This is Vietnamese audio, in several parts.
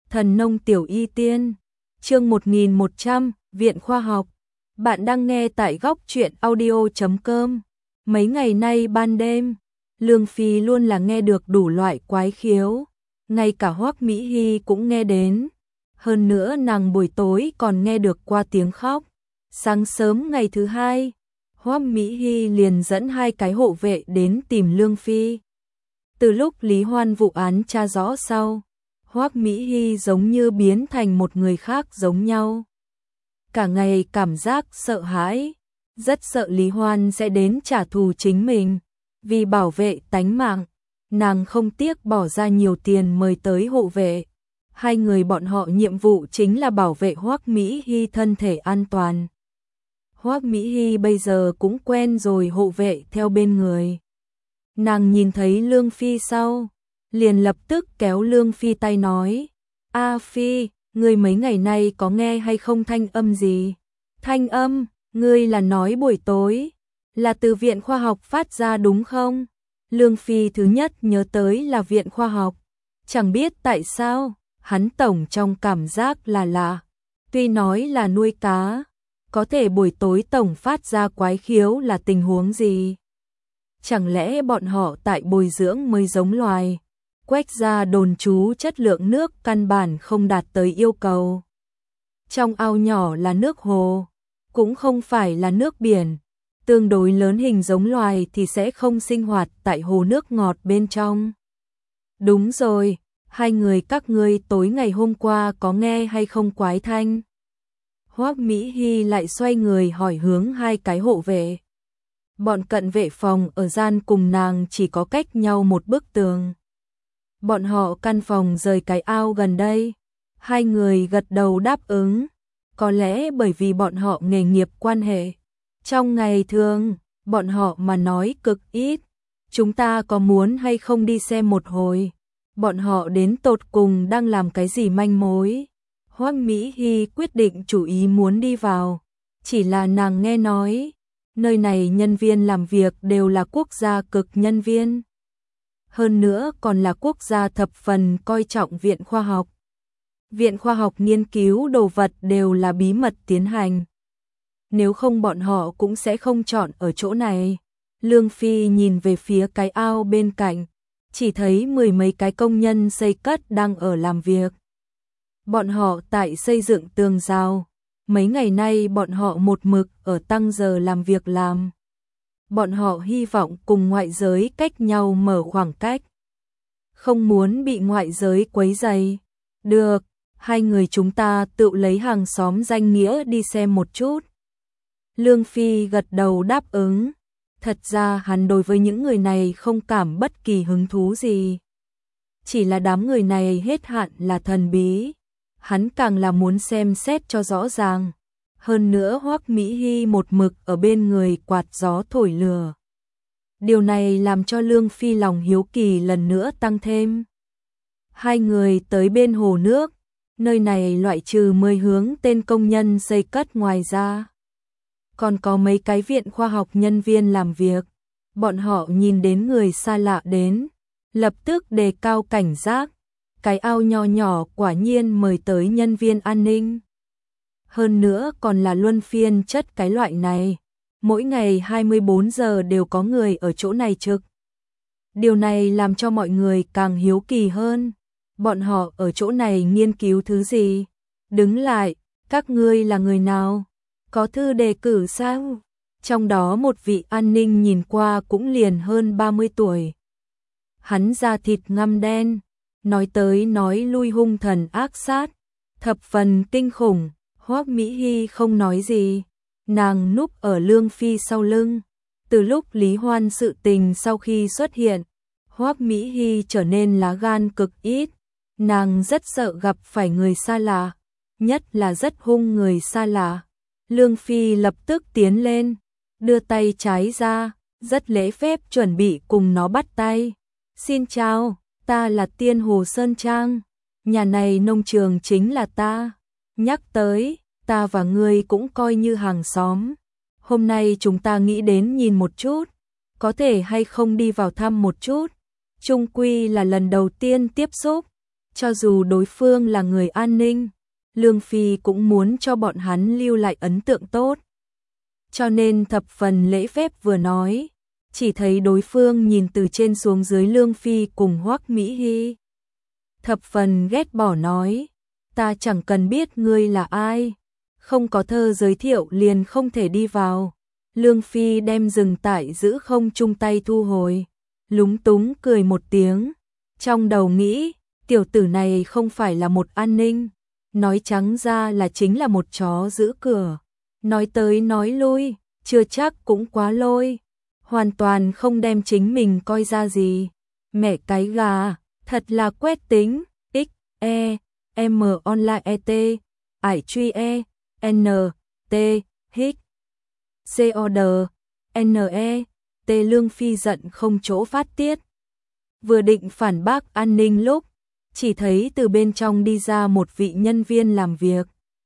Thần nông tiểu y tiên, chương 1100, Viện Khoa học. Bạn đang nghe tại góc truyện audio.com. Mấy ngày nay ban đêm, Lương Phi luôn là nghe được đủ loại quái khiếu, ngay cả Hoắc Mỹ Hy cũng nghe đến. Hơn nữa nàng buổi tối còn nghe được qua tiếng khóc. Sáng sớm ngày thứ hai, Hoắc Mỹ Hy liền dẫn 2 cái hộ vệ đến tìm Lương Phi. Từ lúc Lý Hoan vụ án tra rõ sau, Hoắc Mỹ Hy giống như biến thành một người khác giống nhau. Cả ngày cảm giác sợ hãi, rất sợ Lý Hoan sẽ đến trả thù chính mình. Vì bảo vệ tánh mạng, nàng không tiếc bỏ ra nhiều tiền mời tới hộ vệ. 2 người bọn họ nhiệm vụ chính là bảo vệ Hoắc Mỹ Hy thân thể an toàn. Hoắc Mỹ Hy bây giờ cũng quen rồi hộ vệ theo bên người. Nàng nhìn thấy Lương Phi sau, liền lập tức kéo Lương Phi tay nói: "A Phi, ngươi mấy ngày nay có nghe hay không thanh âm gì?" "Thanh âm, ngươi là nói buổi tối là từ Viện Khoa học phát ra đúng không?" Lương Phi thứ nhất nhớ tới là Viện Khoa học. Chẳng biết tại sao, hắn tổng trong cảm giác là lạ. Tuy nói là nuôi cá, có thể buổi tối tổng phát ra quái khiếu là tình huống gì? Chẳng lẽ bọn họ tại bồi dưỡng mới giống loài? Quách gia đồn trú chất lượng nước căn bản không đạt tới yêu cầu. Trong ao nhỏ là nước hồ, cũng không phải là nước biển. Tương đối lớn hình giống loài thì sẽ không sinh hoạt tại hồ nước ngọt bên trong. Đúng rồi, 2 người các ngươi tối ngày hôm qua có nghe hay không quái thanh? Hoắc Mỹ Hy lại xoay người hỏi hướng 2 cái hộ vệ. Bọn cận vệ phòng ở gian cùng nàng chỉ có cách nhau một bức tường. Bọn họ căn phòng rời cái ao gần đây. 2 người gật đầu đáp ứng. Có lẽ bởi vì bọn họ nghề nghiệp quan hệ. Trong ngày thường, bọn họ mà nói cực ít. Chúng ta có muốn hay không đi xem một hồi? Bọn họ đến tột cùng đang làm cái gì manh mối? Hoắc Mỹ Hy quyết định chủ ý muốn đi vào. Chỉ là nàng nghe nói, nơi này nhân viên làm việc đều là quốc gia cực nhân viên. Hơn nữa còn là quốc gia thập phần coi trọng Viện Khoa học. Viện Khoa học nghiên cứu đồ vật đều là bí mật tiến hành. Nếu không bọn họ cũng sẽ không chọn ở chỗ này. Lương Phi nhìn về phía cái ao bên cạnh, chỉ thấy 10 mấy cái công nhân xây cất đang ở làm việc. Bọn họ tại xây dựng tường rào. Mấy ngày nay bọn họ một mực ở tăng giờ làm việc làm. Bọn họ hy vọng cùng ngoại giới cách nhau mở khoảng cách. Không muốn bị ngoại giới quấy rầy. Được, 2 người chúng ta tự lấy hàng xóm danh nghĩa đi xem một chút. Lương Phi gật đầu đáp ứng. Thật ra hắn đối với những người này không cảm bất kỳ hứng thú gì. Chỉ là đám người này hết hạn là thần bí. Hắn càng là muốn xem xét cho rõ ràng. Hơn nữa Hoắc Mỹ Hy một mực ở bên người quạt gió thổi lửa. Điều này làm cho Lương Phi lòng hiếu kỳ lần nữa tăng thêm. 2 người tới bên hồ nước. Nơi này loại trừ 10 hướng tên công nhân xây cất ngoài ra. Còn có mấy cái viện khoa học nhân viên làm việc. Bọn họ nhìn đến người xa lạ đến, lập tức đề cao cảnh giác. Cái ao nho nhỏ quả nhiên mời tới nhân viên an ninh. Hơn nữa còn là luân phiên chất cái loại này. Mỗi ngày 24 giờ đều có người ở chỗ này trực. Điều này làm cho mọi người càng hiếu kỳ hơn. Bọn họ ở chỗ này nghiên cứu thứ gì? Đứng lại, các ngươi là người nào? Có thư đề cử sao? Trong đó một vị an ninh nhìn qua cũng liền hơn 30 tuổi. Hắn da thịt ngăm đen, nói tới nói lui hung thần ác sát, thập phần kinh khủng. Hoắc Mỹ Hy không nói gì, nàng núp ở Lương Phi sau lưng. Từ lúc Lý Hoan sự tình sau khi xuất hiện, Hoắc Mỹ Hy trở nên lá gan cực ít. Nàng rất sợ gặp phải người xa lạ, nhất là rất hung người xa lạ. Lương Phi lập tức tiến lên, đưa tay trái ra, rất lễ phép chuẩn bị cùng nó bắt tay. "Xin chào, ta là Tiên Hồ Sơn Trang, nhà này nông trường chính là ta. Nhắc tới, ta và ngươi cũng coi như hàng xóm. Hôm nay chúng ta nghĩ đến nhìn một chút, có thể hay không đi vào thăm một chút. Chung quy là lần đầu tiên tiếp xúc, Cho dù đối phương là người an ninh, Lương Phi cũng muốn cho bọn hắn lưu lại ấn tượng tốt. Cho nên thập phần lễ phép vừa nói, chỉ thấy đối phương nhìn từ trên xuống dưới Lương Phi cùng Hoắc Mỹ Hy. Thập phần ghét bỏ nói, ta chẳng cần biết ngươi là ai, không có thơ giới thiệu liền không thể đi vào. Lương Phi đem dừng tại giữ không chung tay thu hồi, lúng túng cười một tiếng, trong đầu nghĩ, tiểu tử này không phải là một an ninh, nói trắng ra là chính là một chó giữ cửa, nói tới nói lui, chưa chắc cũng quá lôi, hoàn toàn không đem chính mình coi ra gì. Mẹ cái gà, thật là quét tính, x, e, m online et, ải truy e, n, t, h, c o d, n e, t. Lương Phi giận không chỗ phát tiết. Vừa định phản bác an ninh lúc, chỉ thấy từ bên trong đi ra một vị nhân viên làm việc.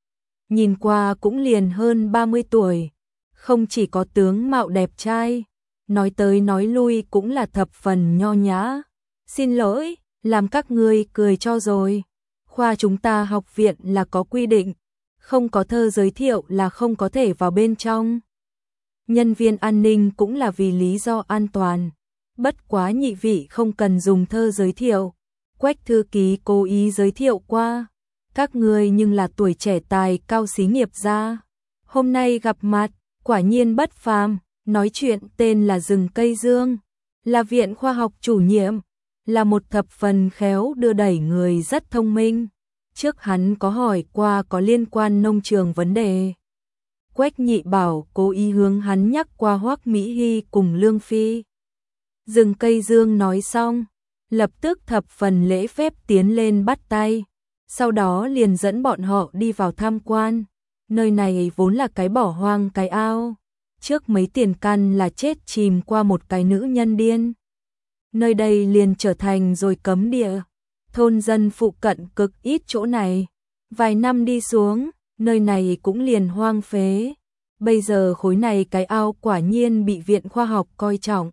Nhìn qua cũng liền hơn 30 tuổi, không chỉ có tướng mạo đẹp trai, nói tới nói lui cũng là thập phần nho nhã. Xin lỗi, làm các ngươi cười cho rồi. Khoa chúng ta học viện là có quy định, không có thơ giới thiệu là không có thể vào bên trong. Nhân viên an ninh cũng là vì lý do an toàn. Bất quá nhị vị không cần dùng thơ giới thiệu. Quách thư ký cố ý giới thiệu qua. Các ngươi nhưng là tuổi trẻ tài cao xí nghiệp gia. Hôm nay gặp mặt, quả nhiên bất phàm. Nói chuyện tên là Rừng Cây Dương, là viện khoa học chủ nhiệm, là một thập phần khéo đưa đẩy người rất thông minh. Trước hắn có hỏi qua có liên quan nông trường vấn đề. Quách Nhị Bảo cố ý hướng hắn nhắc qua Hoắc Mỹ Hy cùng Lương Phi. Rừng Cây Dương nói xong, lập tức thập phần lễ phép tiến lên bắt tay, sau đó liền dẫn bọn họ đi vào tham quan. Nơi này vốn là cái bỏ hoang cái ao, trước mấy tiền căn là chết chìm qua một cái nữ nhân điên. Nơi đây liền trở thành rồi cấm địa, thôn dân phụ cận cực ít chỗ này. Vài năm đi xuống, nơi này cũng liền hoang phế. Bây giờ khối này cái ao quả nhiên bị viện khoa học coi trọng.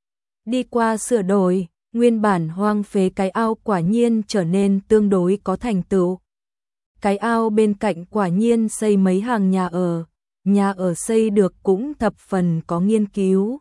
Đi qua sửa đổi, nguyên bản hoang phế cái ao quả nhiên trở nên tương đối có thành tựu. Cái ao bên cạnh quả nhiên xây mấy hàng nhà ở xây được cũng thập phần có nghiên cứu.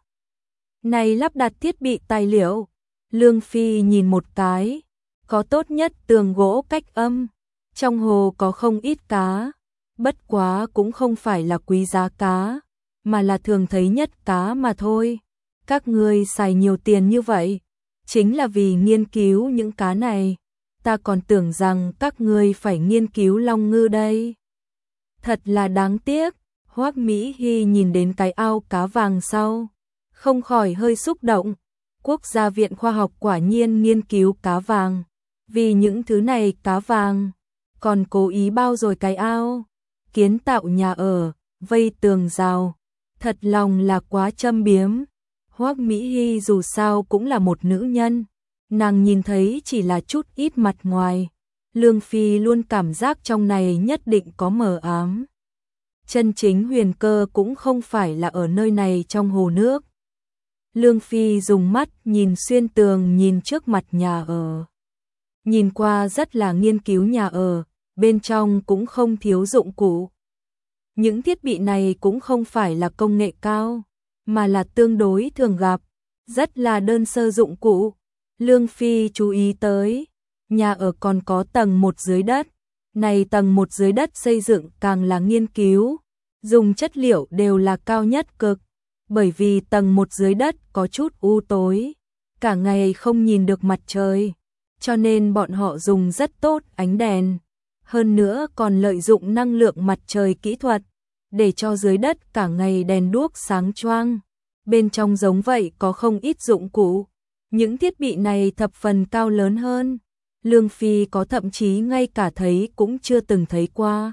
Này lắp đặt thiết bị tài liệu, Lương Phi nhìn một cái, có tốt nhất tường gỗ cách âm, trong hồ có không ít cá, bất quá cũng không phải là quý giá cá, mà là thường thấy nhất cá mà thôi. Các ngươi xài nhiều tiền như vậy, chính là vì nghiên cứu những cá này, ta còn tưởng rằng các ngươi phải nghiên cứu long ngư đây. Thật là đáng tiếc. Hoắc Mỹ Hy nhìn đến cái ao cá vàng sau, không khỏi hơi xúc động. Quốc gia viện khoa học quả nhiên nghiên cứu cá vàng, vì những thứ này cá vàng, còn cố ý bao rồi cái ao, kiến tạo nhà ở, vây tường rào, thật lòng là quá châm biếm. Hoắc Mỹ Hy dù sao cũng là một nữ nhân, nàng nhìn thấy chỉ là chút ít mặt ngoài, Lương Phi luôn cảm giác trong này nhất định có mờ ám. Chân chính huyền cơ cũng không phải là ở nơi này trong hồ nước. Lương Phi dùng mắt nhìn xuyên tường nhìn trước mặt nhà ở. Nhìn qua rất là nghiên cứu nhà ở, bên trong cũng không thiếu dụng cụ. Những thiết bị này cũng không phải là công nghệ cao, mà là tương đối thường gặp, rất là đơn sơ dụng cụ. Lương Phi chú ý tới, nhà ở còn có tầng 1 dưới đất. Này tầng 1 dưới đất xây dựng càng là nghiên cứu, dùng chất liệu đều là cao nhất cực, bởi vì tầng 1 dưới đất có chút u tối, cả ngày không nhìn được mặt trời, cho nên bọn họ dùng rất tốt ánh đèn, hơn nữa còn lợi dụng năng lượng mặt trời kỹ thuật, để cho dưới đất cả ngày đèn đuốc sáng choang. Bên trong giống vậy có không ít dụng cụ, những thiết bị này thập phần cao lớn hơn. Lương Phi có thậm chí ngay cả thấy cũng chưa từng thấy qua.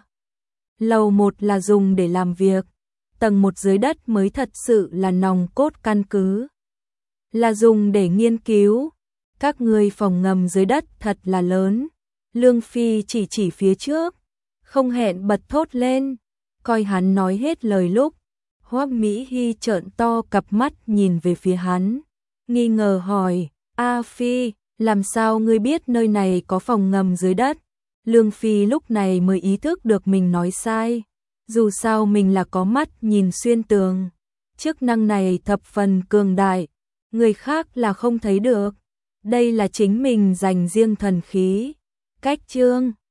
Lầu 1 là dùng để làm việc, tầng 1 dưới đất mới thật sự là nòng cốt căn cứ, là dùng để nghiên cứu. Các người phòng ngầm dưới đất thật là lớn. Lương Phi chỉ phía trước, không hẹn bật thốt lên, coi hắn nói hết lời lúc, Hoắc Mỹ Hy trợn to cặp mắt nhìn về phía hắn, nghi ngờ hỏi, A Phi, Làm sao ngươi biết nơi này có phòng ngầm dưới đất? Lương Phi lúc này mới ý thức được mình nói sai. Dù sao mình là có mắt nhìn xuyên tường. Chức năng này thập phần cường đại, người khác là không thấy được. Đây là chính mình dành riêng thần khí. Cách chương